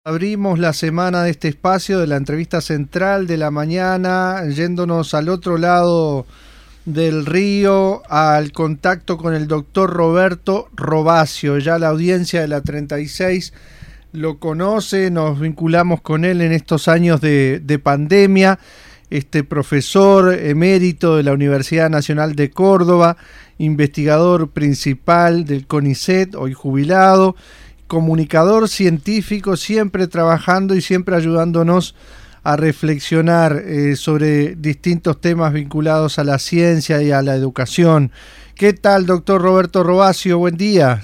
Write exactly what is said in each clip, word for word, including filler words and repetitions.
Abrimos la semana de este espacio de la entrevista central de la mañana, yéndonos al otro lado del río, al contacto con el doctor Roberto Robacio. Ya la audiencia de la treinta y seis lo conoce, nos vinculamos con él en estos años de, de pandemia. Este profesor emérito de la Universidad Nacional de Córdoba, investigador principal del CONICET, hoy jubilado, comunicador científico, siempre trabajando y siempre ayudándonos a reflexionar eh, sobre distintos temas vinculados a la ciencia y a la educación. ¿Qué tal, doctor Roberto Robacio? Buen día.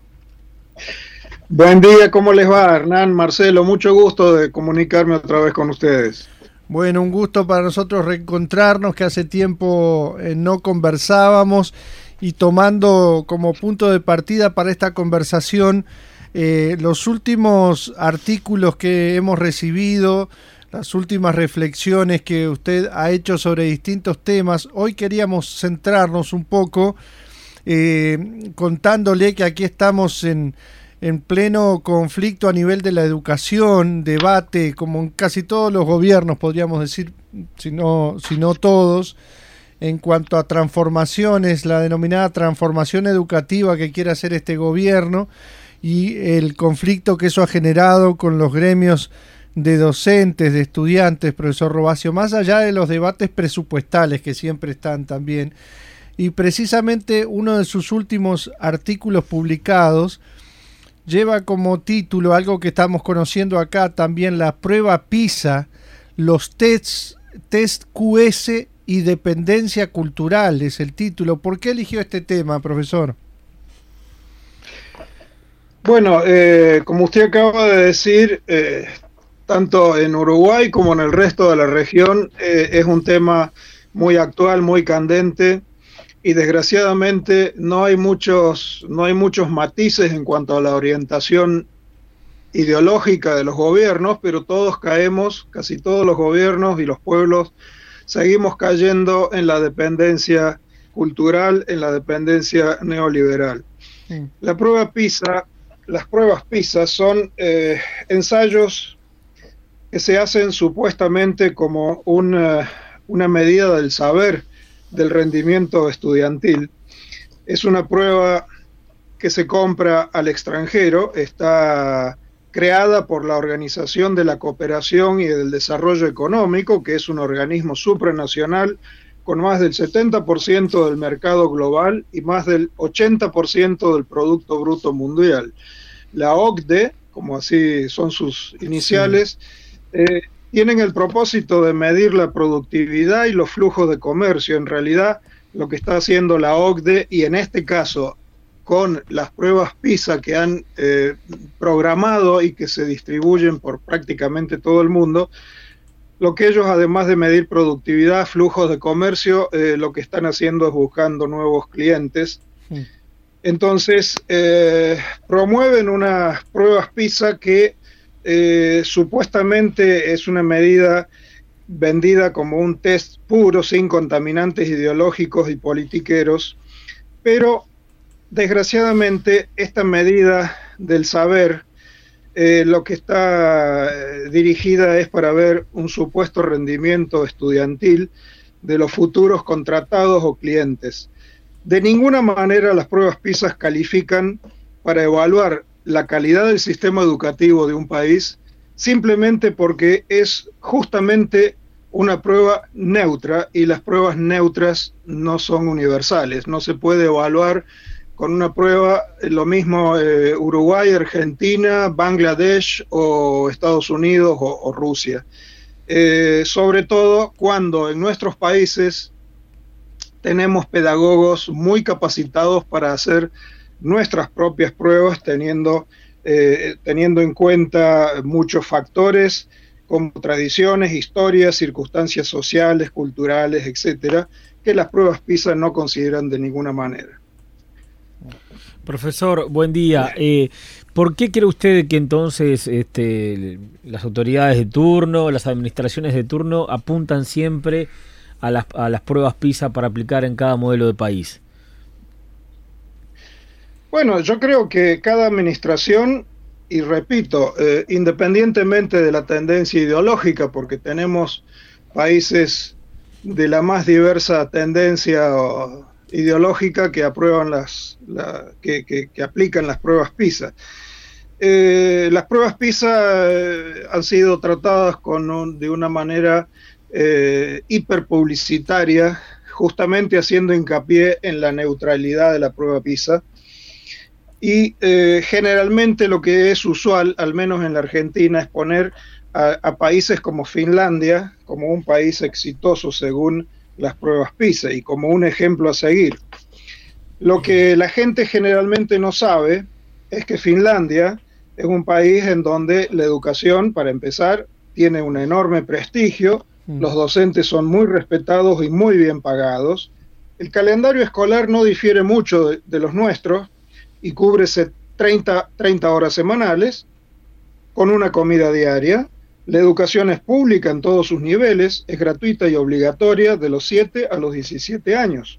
Buen día, ¿cómo les va, Hernán, Marcelo? Mucho gusto de comunicarme otra vez con ustedes. Bueno, un gusto para nosotros reencontrarnos, que hace tiempo eh, no conversábamos, y tomando como punto de partida para esta conversación Eh, los últimos artículos que hemos recibido, las últimas reflexiones que usted ha hecho sobre distintos temas. Hoy queríamos centrarnos un poco eh, contándole que aquí estamos en, en pleno conflicto a nivel de la educación, debate, como en casi todos los gobiernos, podríamos decir, si no, si no todos, en cuanto a transformaciones, la denominada transformación educativa que quiere hacer este gobierno, y el conflicto que eso ha generado con los gremios de docentes, de estudiantes, profesor Robacio, más allá de los debates presupuestales que siempre están también. Y precisamente uno de sus últimos artículos publicados lleva como título algo que estamos conociendo acá también, la prueba PISA, los tests, test Q S y dependencia cultural, es el título. ¿Por qué eligió este tema, profesor? Bueno, eh, como usted acaba de decir, eh, tanto en Uruguay como en el resto de la región eh, es un tema muy actual, muy candente, y desgraciadamente no hay muchos, no hay muchos matices en cuanto a la orientación ideológica de los gobiernos, pero todos caemos, casi todos los gobiernos y los pueblos, seguimos cayendo en la dependencia cultural, en la dependencia neoliberal. Sí. La prueba PISA... Las pruebas PISA son eh, ensayos que se hacen supuestamente como una, una medida del saber del rendimiento estudiantil. Es una prueba que se compra al extranjero, está creada por la Organización de la Cooperación y del Desarrollo Económico, que es un organismo supranacional con más del setenta por ciento del mercado global y más del ochenta por ciento del Producto Bruto Mundial. La O C D E, como así son sus iniciales, sí. eh, tienen el propósito de medir la productividad y los flujos de comercio. En realidad, lo que está haciendo la O C D E, y en este caso con las pruebas PISA que han eh, programado y que se distribuyen por prácticamente todo el mundo, lo que ellos, además de medir productividad, flujos de comercio, eh, lo que están haciendo es buscando nuevos clientes. Sí. Entonces, eh, promueven unas pruebas PISA que eh, supuestamente es una medida vendida como un test puro, sin contaminantes ideológicos y politiqueros, pero desgraciadamente esta medida del saber Eh, lo que está eh, dirigida es para ver un supuesto rendimiento estudiantil de los futuros contratados o clientes. De ninguna manera las pruebas PISA califican para evaluar la calidad del sistema educativo de un país, simplemente porque es justamente una prueba neutra, y las pruebas neutras no son universales. No se puede evaluar con una prueba lo mismo eh, Uruguay, Argentina, Bangladesh o Estados Unidos o, o Rusia. Eh, sobre todo cuando en nuestros países tenemos pedagogos muy capacitados para hacer nuestras propias pruebas, teniendo, eh, teniendo en cuenta muchos factores como tradiciones, historias, circunstancias sociales, culturales, etcétera, que las pruebas PISA no consideran de ninguna manera. Profesor, buen día. Eh, ¿Por qué cree usted que entonces este, las autoridades de turno, las administraciones de turno apuntan siempre a las, a las pruebas PISA para aplicar en cada modelo de país? Bueno, yo creo que cada administración y repito, eh, independientemente de la tendencia ideológica, porque tenemos países de la más diversa tendencia ideológica que aprueban las, la, que, que, que aplican las pruebas PISA. Eh, las pruebas PISA eh, han sido tratadas con un, de una manera eh, hiperpublicitaria, justamente haciendo hincapié en la neutralidad de la prueba PISA. Y eh, generalmente lo que es usual, al menos en la Argentina, es poner a, a países como Finlandia como un país exitoso según las pruebas PISA y como un ejemplo a seguir. Lo que la gente generalmente no sabe es que Finlandia es un país en donde la educación, para empezar, tiene un enorme prestigio, mm. los docentes son muy respetados y muy bien pagados, el calendario escolar no difiere mucho de, de los nuestros y cubre treinta, treinta horas semanales con una comida diaria. La educación es pública en todos sus niveles, es gratuita y obligatoria de los siete a los diecisiete años.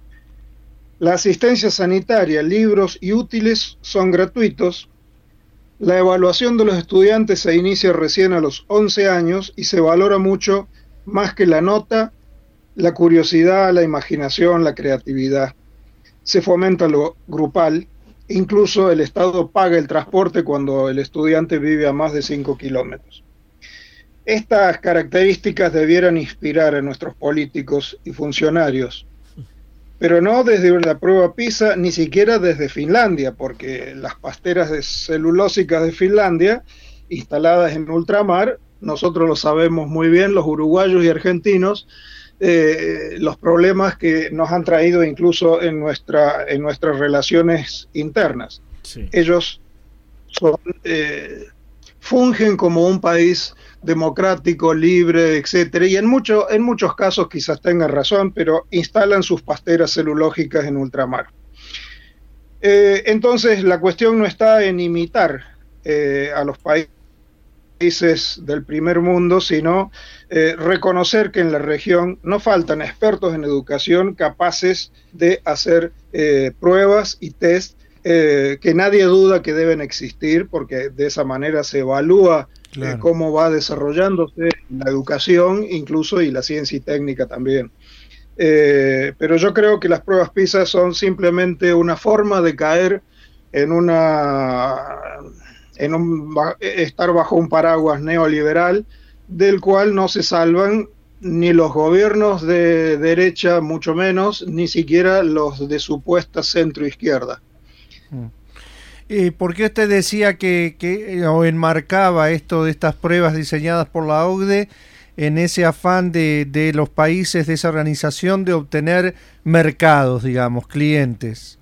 La asistencia sanitaria, libros y útiles son gratuitos. La evaluación de los estudiantes se inicia recién a los once años y se valora mucho más que la nota, la curiosidad, la imaginación, la creatividad. Se fomenta lo grupal, incluso el Estado paga el transporte cuando el estudiante vive a más de cinco kilómetros. Estas características debieran inspirar a nuestros políticos y funcionarios, pero no desde la prueba PISA, ni siquiera desde Finlandia, porque las pasteras de celulósicas de Finlandia, instaladas en ultramar, nosotros lo sabemos muy bien, los uruguayos y argentinos, eh, los problemas que nos han traído incluso en, nuestra, en nuestras relaciones internas. Sí. Ellos son, eh, fungen como un país democrático, libre, etcétera, y en, mucho, en muchos casos quizás tengan razón, pero instalan sus pasteras celulógicas en ultramar. Eh, entonces la cuestión no está en imitar eh, a los países del primer mundo, sino eh, reconocer que en la región no faltan expertos en educación capaces de hacer eh, pruebas y test eh, que nadie duda que deben existir, porque de esa manera se evalúa Claro. Eh, cómo va desarrollándose la educación incluso y la ciencia y técnica también. Eh, pero yo creo que las pruebas PISA son simplemente una forma de caer en una en un, estar bajo un paraguas neoliberal del cual no se salvan ni los gobiernos de derecha, mucho menos, ni siquiera los de supuesta centro-izquierda. Mm. Eh, ¿Por qué usted decía que, que o enmarcaba esto de estas pruebas diseñadas por la O C D E en ese afán de, de los países de esa organización de obtener mercados, digamos, clientes?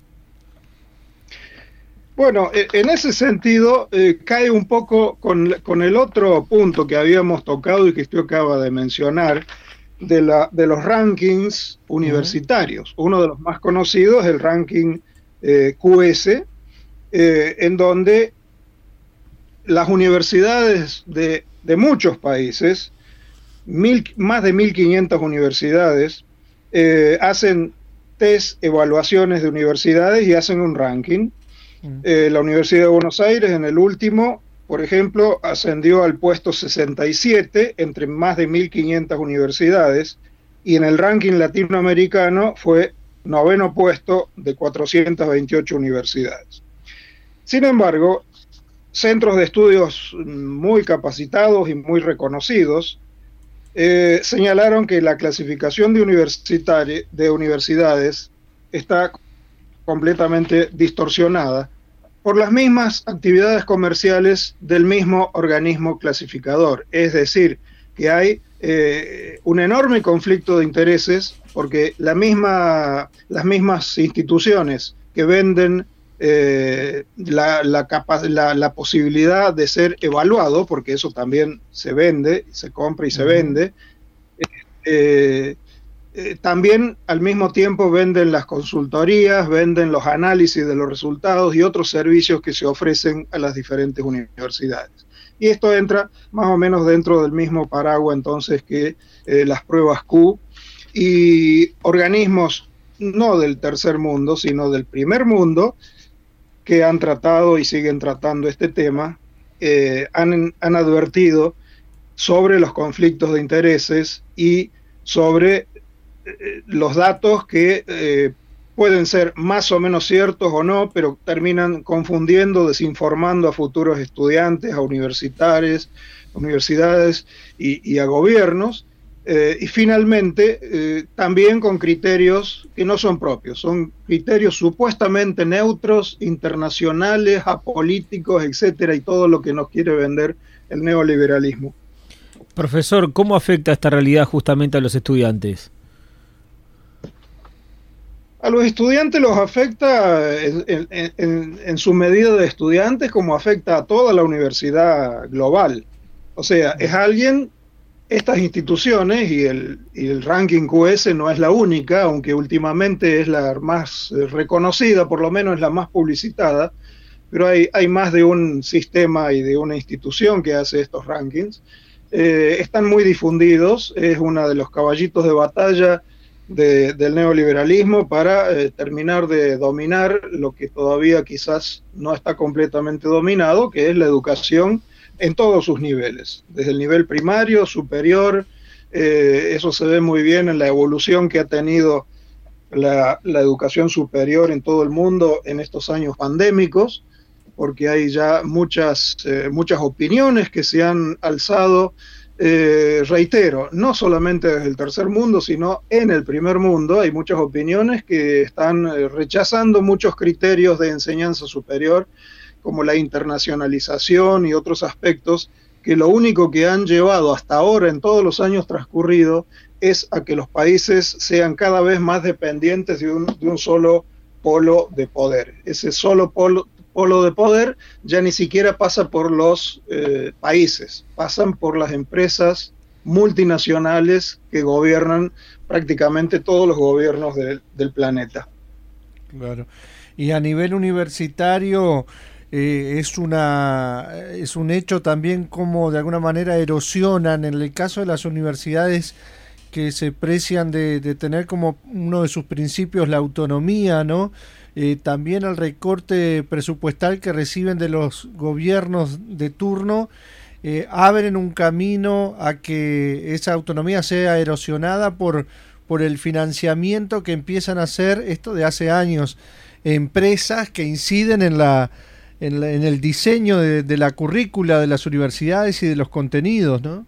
Bueno, en ese sentido eh, cae un poco con, con el otro punto que habíamos tocado y que usted acaba de mencionar, de, la, de los rankings universitarios. Uh-huh. Uno de los más conocidos es el ranking eh, Q S, Eh, en donde las universidades de, de muchos países, mil, más de mil quinientas universidades, eh, hacen test, evaluaciones de universidades y hacen un ranking. Mm. Eh, la Universidad de Buenos Aires en el último, por ejemplo, ascendió al puesto sesenta y siete entre más de mil quinientas universidades y en el ranking latinoamericano fue noveno puesto de cuatrocientas veintiocho universidades. Sin embargo, centros de estudios muy capacitados y muy reconocidos eh, señalaron que la clasificación de, universitari- de universidades está completamente distorsionada por las mismas actividades comerciales del mismo organismo clasificador. Es decir, que hay eh, un enorme conflicto de intereses porque la misma, las mismas instituciones que venden Eh, la, la, capa- la, la posibilidad de ser evaluado, porque eso también se vende, se compra y se uh-huh. vende, eh, eh, también al mismo tiempo venden las consultorías, venden los análisis de los resultados y otros servicios que se ofrecen a las diferentes universidades. Y esto entra más o menos dentro del mismo paraguas entonces que eh, las pruebas Q y organismos no del tercer mundo, sino del primer mundo, que han tratado y siguen tratando este tema, eh, han, han advertido sobre los conflictos de intereses y sobre eh, los datos que eh, pueden ser más o menos ciertos o no, pero terminan confundiendo, desinformando a futuros estudiantes, a universitarios, universidades y, y a gobiernos, eh, y finalmente eh, también con criterios que no son propios, son criterios supuestamente neutros, internacionales, apolíticos, etcétera, y todo lo que nos quiere vender el neoliberalismo. Profesor, ¿cómo afecta esta realidad justamente a los estudiantes? A los estudiantes los afecta en, en, en, en su medida de estudiantes, como afecta a toda la universidad global. O sea, es alguien, estas instituciones, y el, y el ranking Q S no es la única, aunque últimamente es la más reconocida, por lo menos es la más publicitada, pero hay, hay más de un sistema y de una institución que hace estos rankings. Eh, están muy difundidos, es uno de los caballitos de batalla De, del neoliberalismo para eh, terminar de dominar lo que todavía quizás no está completamente dominado, que es la educación en todos sus niveles, desde el nivel primario, superior. Eh, eso se ve muy bien en la evolución que ha tenido la, la educación superior en todo el mundo en estos años pandémicos, porque hay ya muchas, eh, muchas opiniones que se han alzado. Eh, reitero, no solamente desde el tercer mundo, sino en el primer mundo hay muchas opiniones que están eh, rechazando muchos criterios de enseñanza superior, como la internacionalización y otros aspectos que lo único que han llevado hasta ahora en todos los años transcurridos es a que los países sean cada vez más dependientes de un, de un solo polo de poder. Ese solo polo polo de poder ya ni siquiera pasa por los eh, países, pasan por las empresas multinacionales que gobiernan prácticamente todos los gobiernos de, del planeta. Claro. Y a nivel universitario eh, es una es un hecho también como de alguna manera erosionan, en el caso de las universidades que se precian de, de tener como uno de sus principios la autonomía, ¿no? Eh, también el recorte presupuestal que reciben de los gobiernos de turno, eh, abren un camino a que esa autonomía sea erosionada por, por el financiamiento que empiezan a hacer, esto de hace años, empresas que inciden en, la, en, la, en el diseño de, de la currícula de las universidades y de los contenidos, ¿no?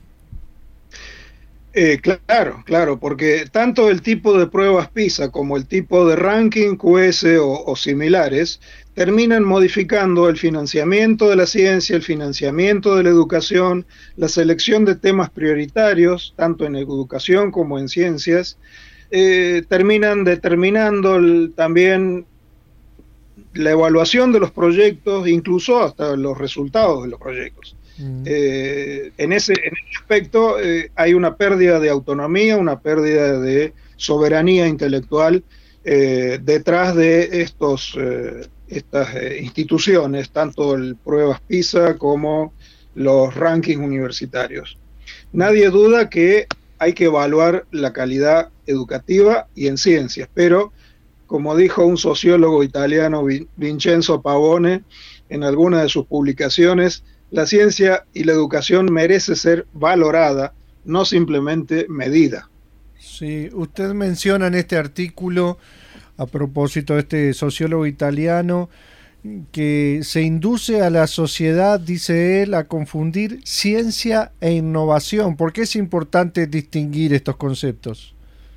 Eh, claro, claro, porque tanto el tipo de pruebas PISA como el tipo de ranking Q S o, o similares terminan modificando el financiamiento de la ciencia, el financiamiento de la educación, la selección de temas prioritarios, tanto en educación como en ciencias, eh, terminan determinando el, también la evaluación de los proyectos, incluso hasta los resultados de los proyectos. Eh, en, ese, en ese aspecto eh, hay una pérdida de autonomía, una pérdida de soberanía intelectual eh, detrás de estos, eh, estas eh, instituciones, tanto el pruebas PISA como los rankings universitarios. Nadie duda que hay que evaluar la calidad educativa y en ciencias, pero como dijo un sociólogo italiano, Vincenzo Pavone, en alguna de sus publicaciones, la ciencia y la educación merece ser valorada, no simplemente medida. Sí, usted menciona en este artículo, a propósito de este sociólogo italiano, que se induce a la sociedad, dice él, a confundir ciencia e innovación. ¿Por qué es importante distinguir estos conceptos?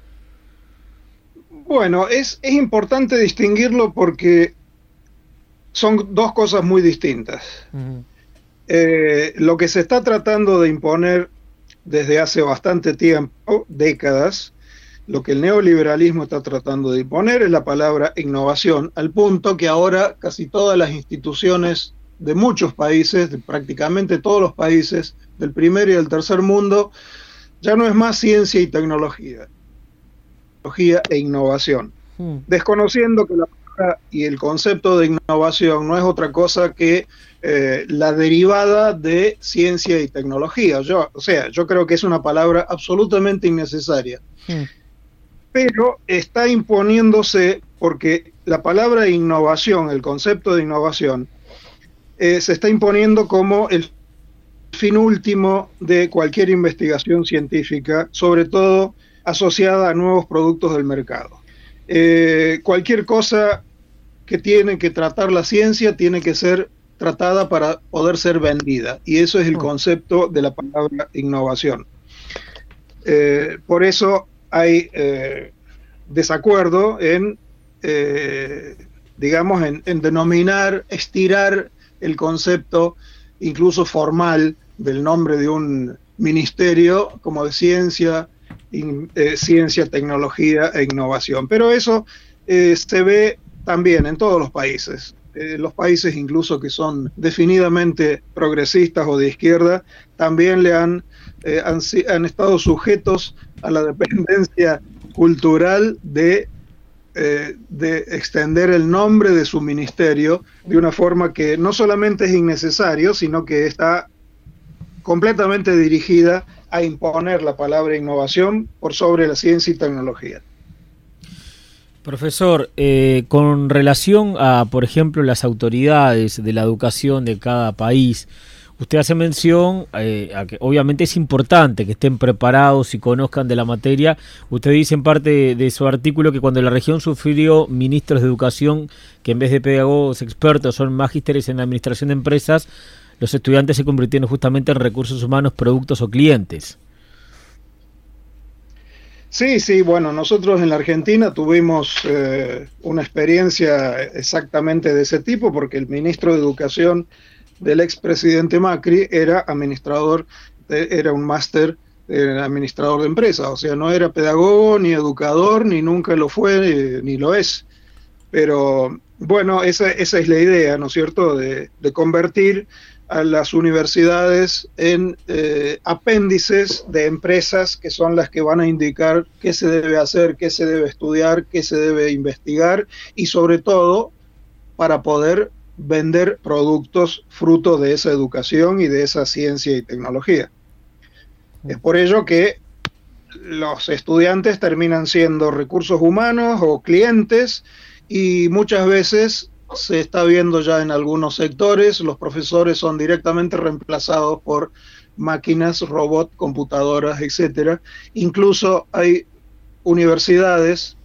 Bueno, es, es importante distinguirlo porque son dos cosas muy distintas. Uh-huh. Eh, lo que se está tratando de imponer desde hace bastante tiempo, décadas, lo que el neoliberalismo está tratando de imponer es la palabra innovación, al punto que ahora casi todas las instituciones de muchos países, de prácticamente todos los países del primer y del tercer mundo, ya no es más ciencia y tecnología, tecnología e innovación, hmm. desconociendo que la palabra y el concepto de innovación no es otra cosa que Eh, la derivada de ciencia y tecnología. Yo, o sea, yo creo que es una palabra absolutamente innecesaria. Sí. Pero está imponiéndose porque la palabra innovación, el concepto de innovación, eh, se está imponiendo como el fin último de cualquier investigación científica, sobre todo asociada a nuevos productos del mercado. Eh, cualquier cosa que tiene que tratar la ciencia tiene que ser tratada para poder ser vendida, y eso es el concepto de la palabra innovación. Eh, por eso hay eh, desacuerdo en, eh, digamos, en, en denominar, estirar el concepto incluso formal del nombre de un ministerio como de ciencia, in, eh, ciencia, tecnología e innovación. Pero eso eh, se ve también en todos los países. Eh, los países incluso que son definidamente progresistas o de izquierda, también le han, eh, han, han estado sujetos a la dependencia cultural de, eh, de extender el nombre de su ministerio de una forma que no solamente es innecesario, sino que está completamente dirigida a imponer la palabra innovación por sobre la ciencia y tecnología. Profesor, eh, con relación a, por ejemplo, las autoridades de la educación de cada país, usted hace mención eh, a que obviamente es importante que estén preparados y conozcan de la materia. Usted dice en parte de, de su artículo que cuando la región sufrió ministros de educación que en vez de pedagogos expertos son magísteres en administración de empresas, los estudiantes se convirtieron justamente en recursos humanos, productos o clientes. Sí, sí, bueno, nosotros en la Argentina tuvimos eh, una experiencia exactamente de ese tipo, porque el ministro de Educación del expresidente Macri era administrador, de, era un máster eh, administrador de empresas, o sea, no era pedagogo, ni educador, ni nunca lo fue, eh, ni lo es. Pero bueno, esa, esa es la idea, ¿no es cierto?, de, de convertir a las universidades en eh, apéndices de empresas que son las que van a indicar qué se debe hacer, qué se debe estudiar, qué se debe investigar y sobre todo para poder vender productos fruto de esa educación y de esa ciencia y tecnología. Es por ello que los estudiantes terminan siendo recursos humanos o clientes y muchas veces se está viendo ya en algunos sectores, los profesores son directamente reemplazados por máquinas, robots, computadoras, etcétera. Incluso hay universidades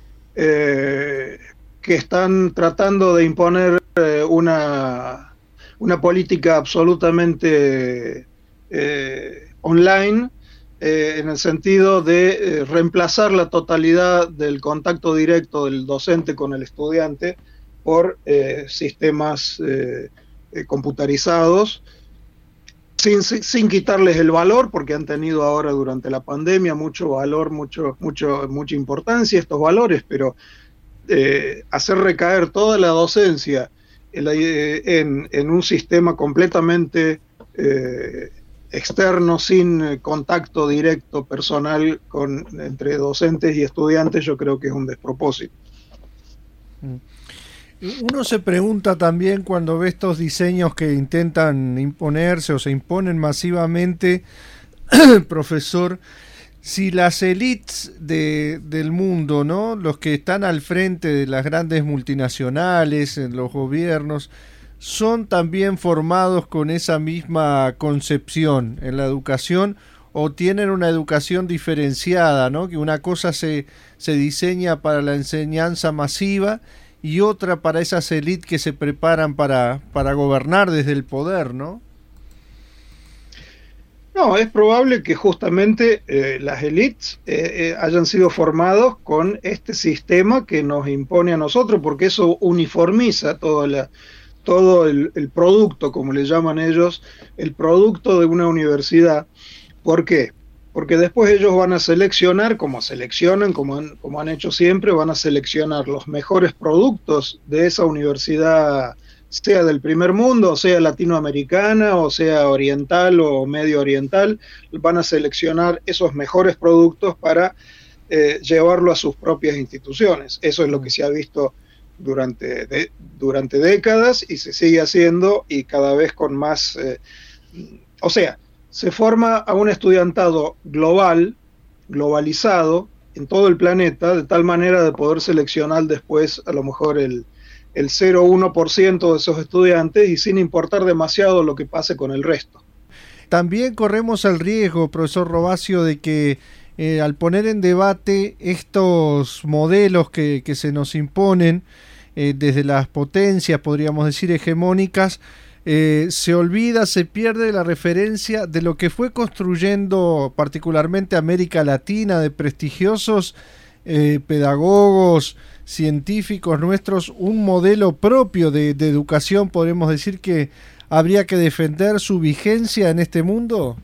eh, que están tratando de imponer eh, una, una política absolutamente eh, online, eh, en el sentido de eh, reemplazar la totalidad del contacto directo del docente con el estudiante por eh, sistemas eh, eh, computarizados, sin, sin, sin quitarles el valor, porque han tenido ahora durante la pandemia mucho valor, mucho, mucho, mucha importancia estos valores, pero eh, hacer recaer toda la docencia en, en, en un sistema completamente eh, externo, sin contacto directo personal con, entre docentes y estudiantes, yo creo que es un despropósito. Mm. Uno se pregunta también cuando ve estos diseños que intentan imponerse o se imponen masivamente, profesor, si las élites de, del mundo, ¿no?, los que están al frente de las grandes multinacionales, en los gobiernos, son también formados con esa misma concepción en la educación o tienen una educación diferenciada, ¿no?, que una cosa se, se diseña para la enseñanza masiva y otra para esas élites que se preparan para, para gobernar desde el poder, ¿no? No, es probable que justamente eh, las élites eh, eh, hayan sido formados con este sistema que nos impone a nosotros, porque eso uniformiza toda la, todo el, el producto, como le llaman ellos, el producto de una universidad. ¿Por qué? Porque después ellos van a seleccionar, como seleccionan, como han, como han hecho siempre, van a seleccionar los mejores productos de esa universidad, sea del primer mundo, o sea latinoamericana, o sea oriental o medio oriental, van a seleccionar esos mejores productos para eh, llevarlo a sus propias instituciones. Eso es lo que se ha visto durante, de, durante décadas y se sigue haciendo y cada vez con más... Eh, o sea, se forma a un estudiantado global, globalizado, en todo el planeta, de tal manera de poder seleccionar después a lo mejor el, el cero coma uno por ciento de esos estudiantes y sin importar demasiado lo que pase con el resto. También corremos el riesgo, profesor Robacio, de que eh, al poner en debate estos modelos que, que se nos imponen eh, desde las potencias, podríamos decir, hegemónicas, eh, se olvida, se pierde la referencia de lo que fue construyendo particularmente América Latina, de prestigiosos eh, pedagogos, científicos nuestros, un modelo propio de, de educación, podemos decir que habría que defender su vigencia en este mundo.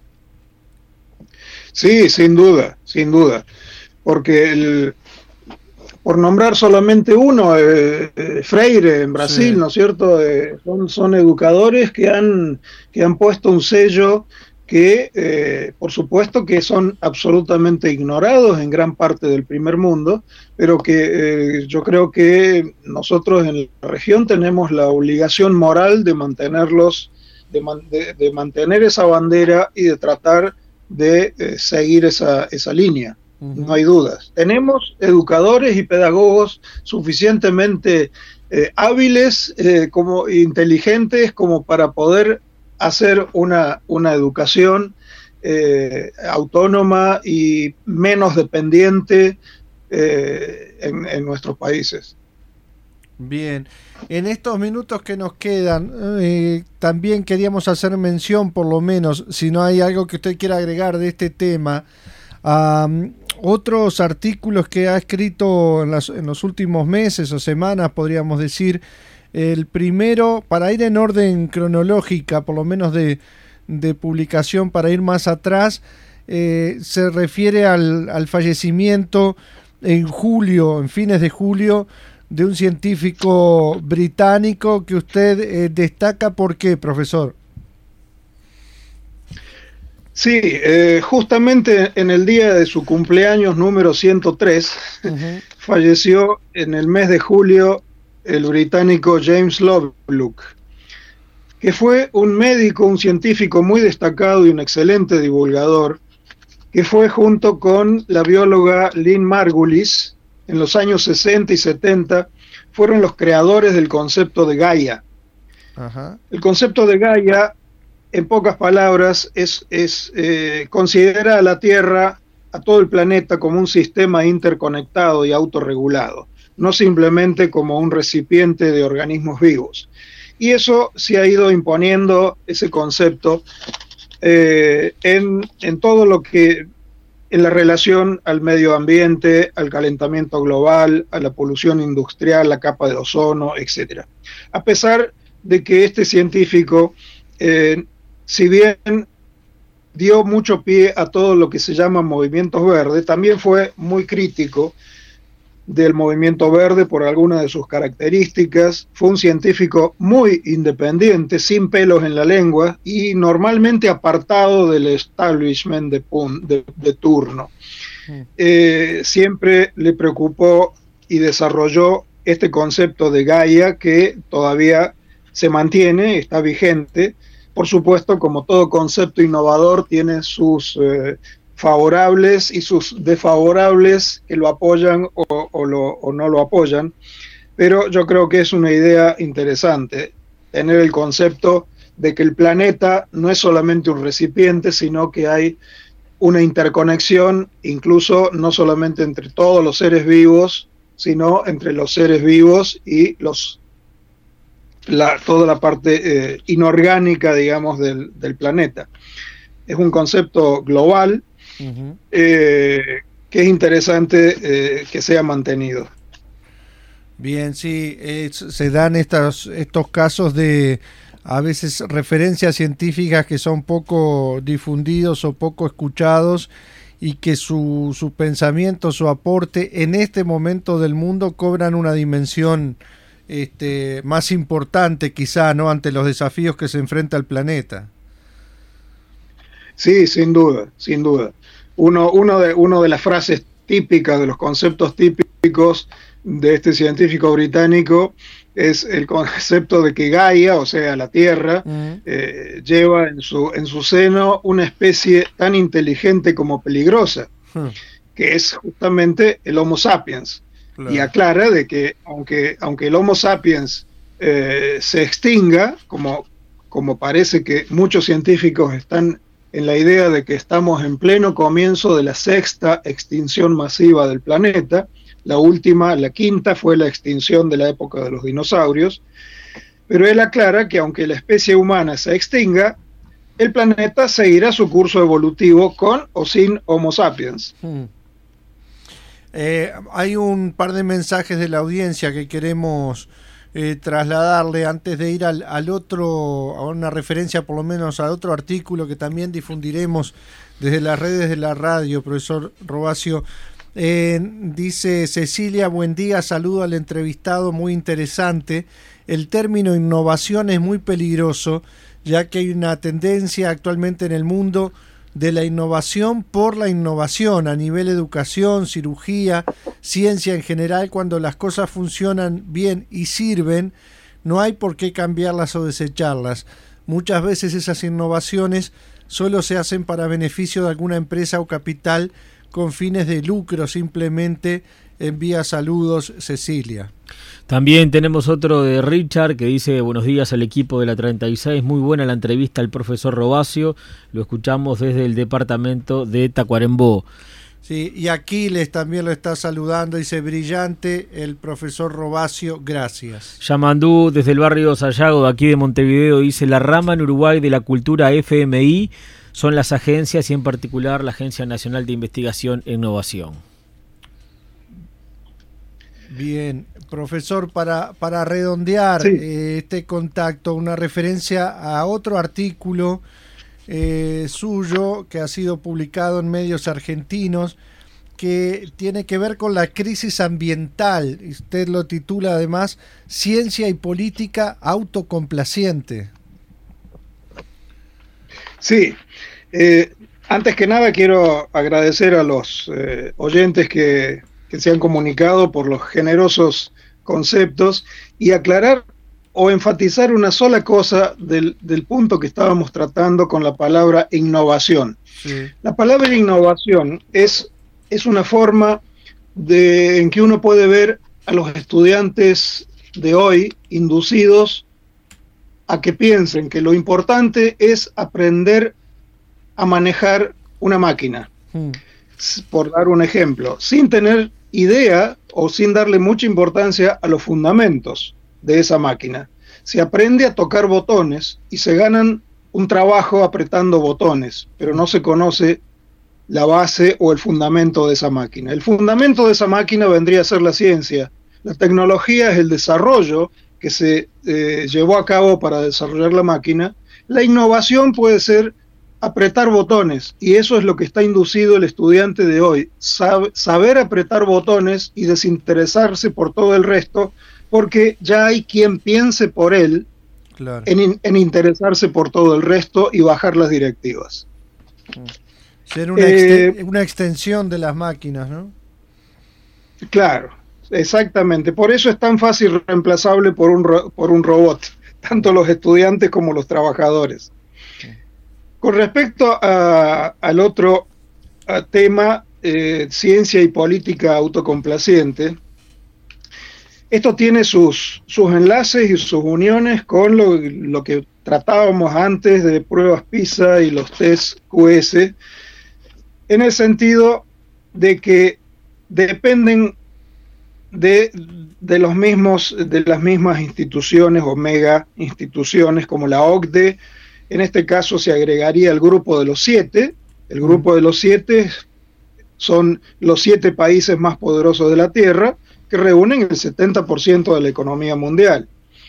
Sí, sin duda, sin duda, porque el, por nombrar solamente uno, eh, eh, Freire en Brasil, sí. ¿No es cierto? Eh, son, son educadores que han, que han puesto un sello que, eh, por supuesto, que son absolutamente ignorados en gran parte del primer mundo, pero que eh, yo creo que nosotros en la región tenemos la obligación moral de mantenerlos, de, man, de, de mantener esa bandera y de tratar de eh, seguir esa, esa línea. Uh-huh. No hay dudas. Tenemos educadores y pedagogos suficientemente eh, hábiles, eh, como inteligentes, como para poder hacer una, una educación eh, autónoma y menos dependiente eh, en, en nuestros países. Bien, en estos minutos que nos quedan, eh, también queríamos hacer mención, por lo menos, si no hay algo que usted quiera agregar de este tema, a um, otros artículos que ha escrito en, las, en los últimos meses o semanas, podríamos decir. El primero, para ir en orden cronológica, por lo menos de, de publicación, para ir más atrás, eh, se refiere al, al fallecimiento en julio, en fines de julio, de un científico británico que usted eh, destaca. ¿Por qué, profesor? Sí, eh, justamente en el día de su cumpleaños número ciento tres, uh-huh. falleció en el mes de julio el británico James Lovelock, que fue un médico, un científico muy destacado y un excelente divulgador, que fue junto con la bióloga Lynn Margulis, en los años sesenta y setenta, fueron los creadores del concepto de Gaia. Uh-huh. El concepto de Gaia, en pocas palabras, es, es eh, considera a la Tierra, a todo el planeta, como un sistema interconectado y autorregulado, no simplemente como un recipiente de organismos vivos. Y eso se ha ido imponiendo, ese concepto, eh, en, en todo lo que, en la relación al medio ambiente, al calentamiento global, a la polución industrial, la capa de ozono, etcétera. A pesar de que este científico, eh, si bien dio mucho pie a todo lo que se llama movimientos verdes, también fue muy crítico del movimiento verde por algunas de sus características. Fue un científico muy independiente, sin pelos en la lengua y normalmente apartado del establishment de, de, de turno. Eh, siempre le preocupó y desarrolló este concepto de Gaia, que todavía se mantiene, está vigente. Por supuesto, como todo concepto innovador, tiene sus eh, favorables y sus desfavorables que lo apoyan o, o, lo, o no lo apoyan, pero yo creo que es una idea interesante tener el concepto de que el planeta no es solamente un recipiente, sino que hay una interconexión, incluso no solamente entre todos los seres vivos, sino entre los seres vivos y los la, toda la parte eh, inorgánica, digamos, del, del planeta. Es un concepto global, Uh-huh. Eh, que es interesante eh, que sea mantenido. Bien, sí, eh, se dan estos, estos casos de a veces referencias científicas que son poco difundidos o poco escuchados y que su, su pensamiento, su aporte en este momento del mundo cobran una dimensión este, más importante quizá, ¿no?, ante los desafíos que se enfrenta el planeta. Sí, sin duda, sin duda. Uno, uno, de, uno de las frases típicas, de los conceptos típicos de este científico británico es el concepto de que Gaia, o sea, la Tierra, uh-huh. eh, lleva en su, en su seno una especie tan inteligente como peligrosa. Uh-huh. que es justamente el Homo sapiens. Claro. Y aclara de que aunque, aunque el Homo sapiens eh, se extinga, como, como parece que muchos científicos están en la idea de que estamos en pleno comienzo de la sexta extinción masiva del planeta, la última, la quinta, fue la extinción de la época de los dinosaurios, pero él aclara que aunque la especie humana se extinga, el planeta seguirá su curso evolutivo con o sin Homo sapiens. Hmm. Eh, hay un par de mensajes de la audiencia que queremos eh, trasladarle antes de ir al, al otro, a una referencia por lo menos a otro artículo que también difundiremos desde las redes de la radio, profesor Robacio. Eh, dice Cecilia, buen día, saludo al entrevistado, muy interesante. El término innovación es muy peligroso, ya que hay una tendencia actualmente en el mundo de la innovación por la innovación a nivel educación, cirugía, ciencia en general. Cuando las cosas funcionan bien y sirven, no hay por qué cambiarlas o desecharlas. Muchas veces esas innovaciones solo se hacen para beneficio de alguna empresa o capital con fines de lucro. Simplemente envía saludos, Cecilia. También tenemos otro de Richard que dice: buenos días al equipo de la treinta y seis, muy buena la entrevista al profesor Robacio, lo escuchamos desde el departamento de Tacuarembó. Sí, y Aquiles también lo está saludando, dice: brillante el profesor Robacio, gracias. Yamandú desde el barrio Sayago de aquí de Montevideo dice: la rama en Uruguay de la cultura F M I son las agencias y en particular la Agencia Nacional de Investigación e Innovación. Bien, profesor, para, para redondear sí. eh, este contacto, una referencia a otro artículo eh, suyo que ha sido publicado en medios argentinos que tiene que ver con la crisis ambiental. Usted lo titula además Ciencia y Política Autocomplaciente. Sí, eh, antes que nada quiero agradecer a los eh, oyentes que... que se han comunicado por los generosos conceptos y aclarar o enfatizar una sola cosa del, del punto que estábamos tratando con la palabra innovación. Sí. La palabra innovación es, es una forma de, en que uno puede ver a los estudiantes de hoy inducidos a que piensen que lo importante es aprender a manejar una máquina. Mm. Por dar un ejemplo, sin tener idea o sin darle mucha importancia a los fundamentos de esa máquina. Se aprende a tocar botones y se ganan un trabajo apretando botones, pero no se conoce la base o el fundamento de esa máquina. El fundamento de esa máquina vendría a ser la ciencia. La tecnología es el desarrollo que se eh, llevó a cabo para desarrollar la máquina. La innovación puede ser apretar botones, y eso es lo que está inducido el estudiante de hoy, Sab- saber apretar botones y desinteresarse por todo el resto, porque ya hay quien piense por él, claro, en, in- en interesarse por todo el resto y bajar las directivas. Ser una, eh, ext- una extensión de las máquinas, ¿no? Claro, exactamente. Por eso es tan fácil reemplazable por un, ro- por un robot, tanto los estudiantes como los trabajadores. Con respecto a, al otro a tema, eh, ciencia y política autocomplaciente, esto tiene sus, sus enlaces y sus uniones con lo, lo que tratábamos antes de pruebas PISA y los test Q S, en el sentido de que dependen de, de, los mismos, de las mismas instituciones o mega instituciones como la O C D E. En este caso se agregaría el grupo de los siete. El grupo de los siete son los siete países más poderosos de la Tierra, que reúnen el setenta por ciento de la economía mundial.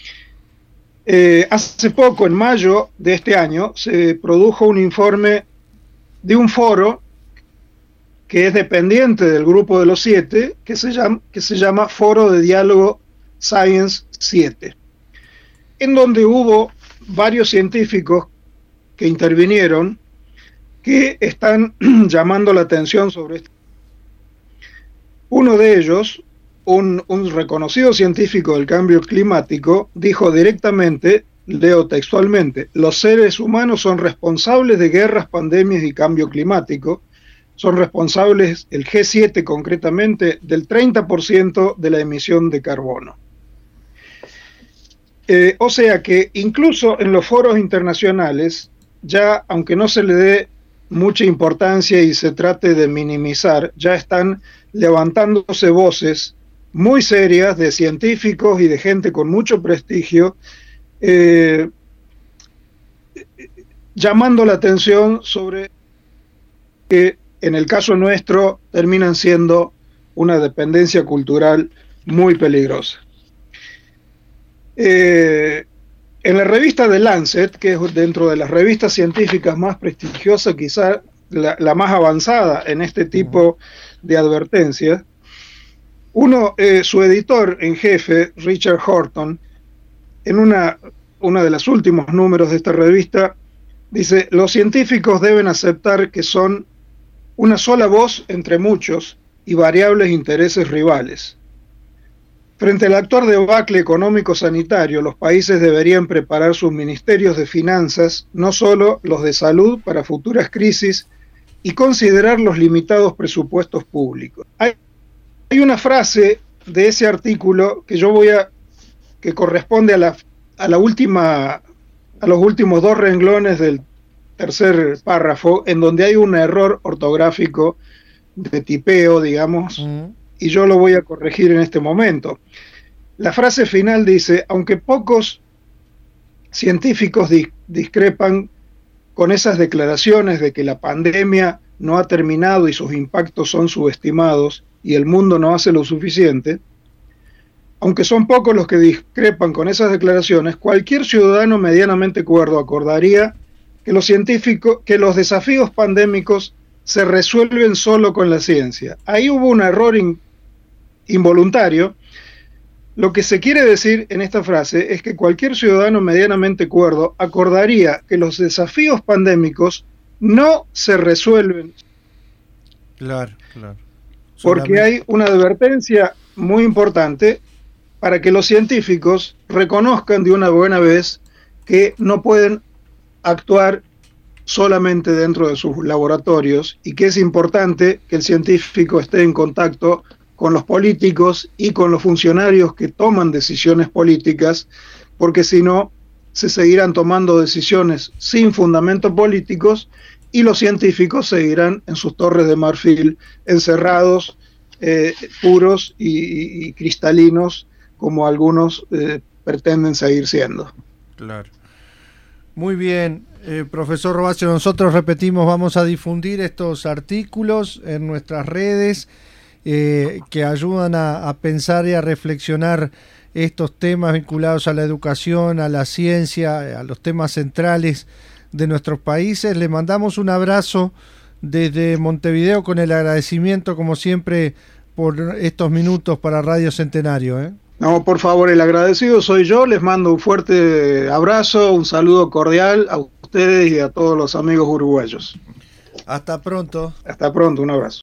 Eh, hace poco, en mayo de este año, se produjo un informe de un foro que es dependiente del grupo de los siete, que se llama, que se llama Foro de Diálogo Science siete, en donde hubo varios científicos que intervinieron, que están llamando la atención sobre esto. Uno de ellos, un, un reconocido científico del cambio climático, dijo directamente, leo textualmente: los seres humanos son responsables de guerras, pandemias y cambio climático. son responsables, el G siete concretamente, del treinta por ciento de la emisión de carbono. Eh, o sea que incluso en los foros internacionales, ya aunque no se le dé mucha importancia y se trate de minimizar, ya están levantándose voces muy serias de científicos y de gente con mucho prestigio, eh, llamando la atención sobre que en el caso nuestro terminan siendo una dependencia cultural muy peligrosa. Eh, en la revista The Lancet, que es dentro de las revistas científicas más prestigiosas, quizá la, la más avanzada en este tipo de advertencias, uno, eh, su editor en jefe, Richard Horton, en una, una de los últimos números de esta revista, dice: los científicos deben aceptar que son una sola voz entre muchos y variables intereses rivales. Frente al actual debacle económico-sanitario, los países deberían preparar sus ministerios de finanzas, no solo los de salud, para futuras crisis y considerar los limitados presupuestos públicos. Hay, hay una frase de ese artículo que yo voy a, que corresponde a la, a la última, a los últimos dos renglones del tercer párrafo, en donde hay un error ortográfico de tipeo, digamos, uh-huh. y yo lo voy a corregir en este momento. La frase final dice: aunque pocos científicos dis- discrepan con esas declaraciones de que la pandemia no ha terminado y sus impactos son subestimados y el mundo no hace lo suficiente, aunque son pocos los que discrepan con esas declaraciones, cualquier ciudadano medianamente cuerdo acordaría que los científicos, que los desafíos pandémicos se resuelven solo con la ciencia. Ahí hubo un error in, involuntario. Lo que se quiere decir en esta frase es que cualquier ciudadano medianamente cuerdo acordaría que los desafíos pandémicos no se resuelven. Claro, claro. Porque hay una advertencia muy importante para que los científicos reconozcan de una buena vez que no pueden actuar solamente dentro de sus laboratorios y que es importante que el científico esté en contacto con los políticos y con los funcionarios que toman decisiones políticas, porque si no, se seguirán tomando decisiones sin fundamentos políticos y los científicos seguirán en sus torres de marfil, encerrados, eh, puros y, y, y cristalinos, como algunos eh, pretenden seguir siendo. Claro. Muy bien, eh, profesor Robasio, nosotros repetimos, vamos a difundir estos artículos en nuestras redes eh, que ayudan a, a pensar y a reflexionar estos temas vinculados a la educación, a la ciencia, a los temas centrales de nuestros países. Le mandamos un abrazo desde Montevideo con el agradecimiento, como siempre, por estos minutos para Radio Centenario, ¿eh? No, por favor, el agradecido soy yo. Les mando un fuerte abrazo, un saludo cordial a ustedes y a todos los amigos uruguayos. Hasta pronto. Hasta pronto, un abrazo.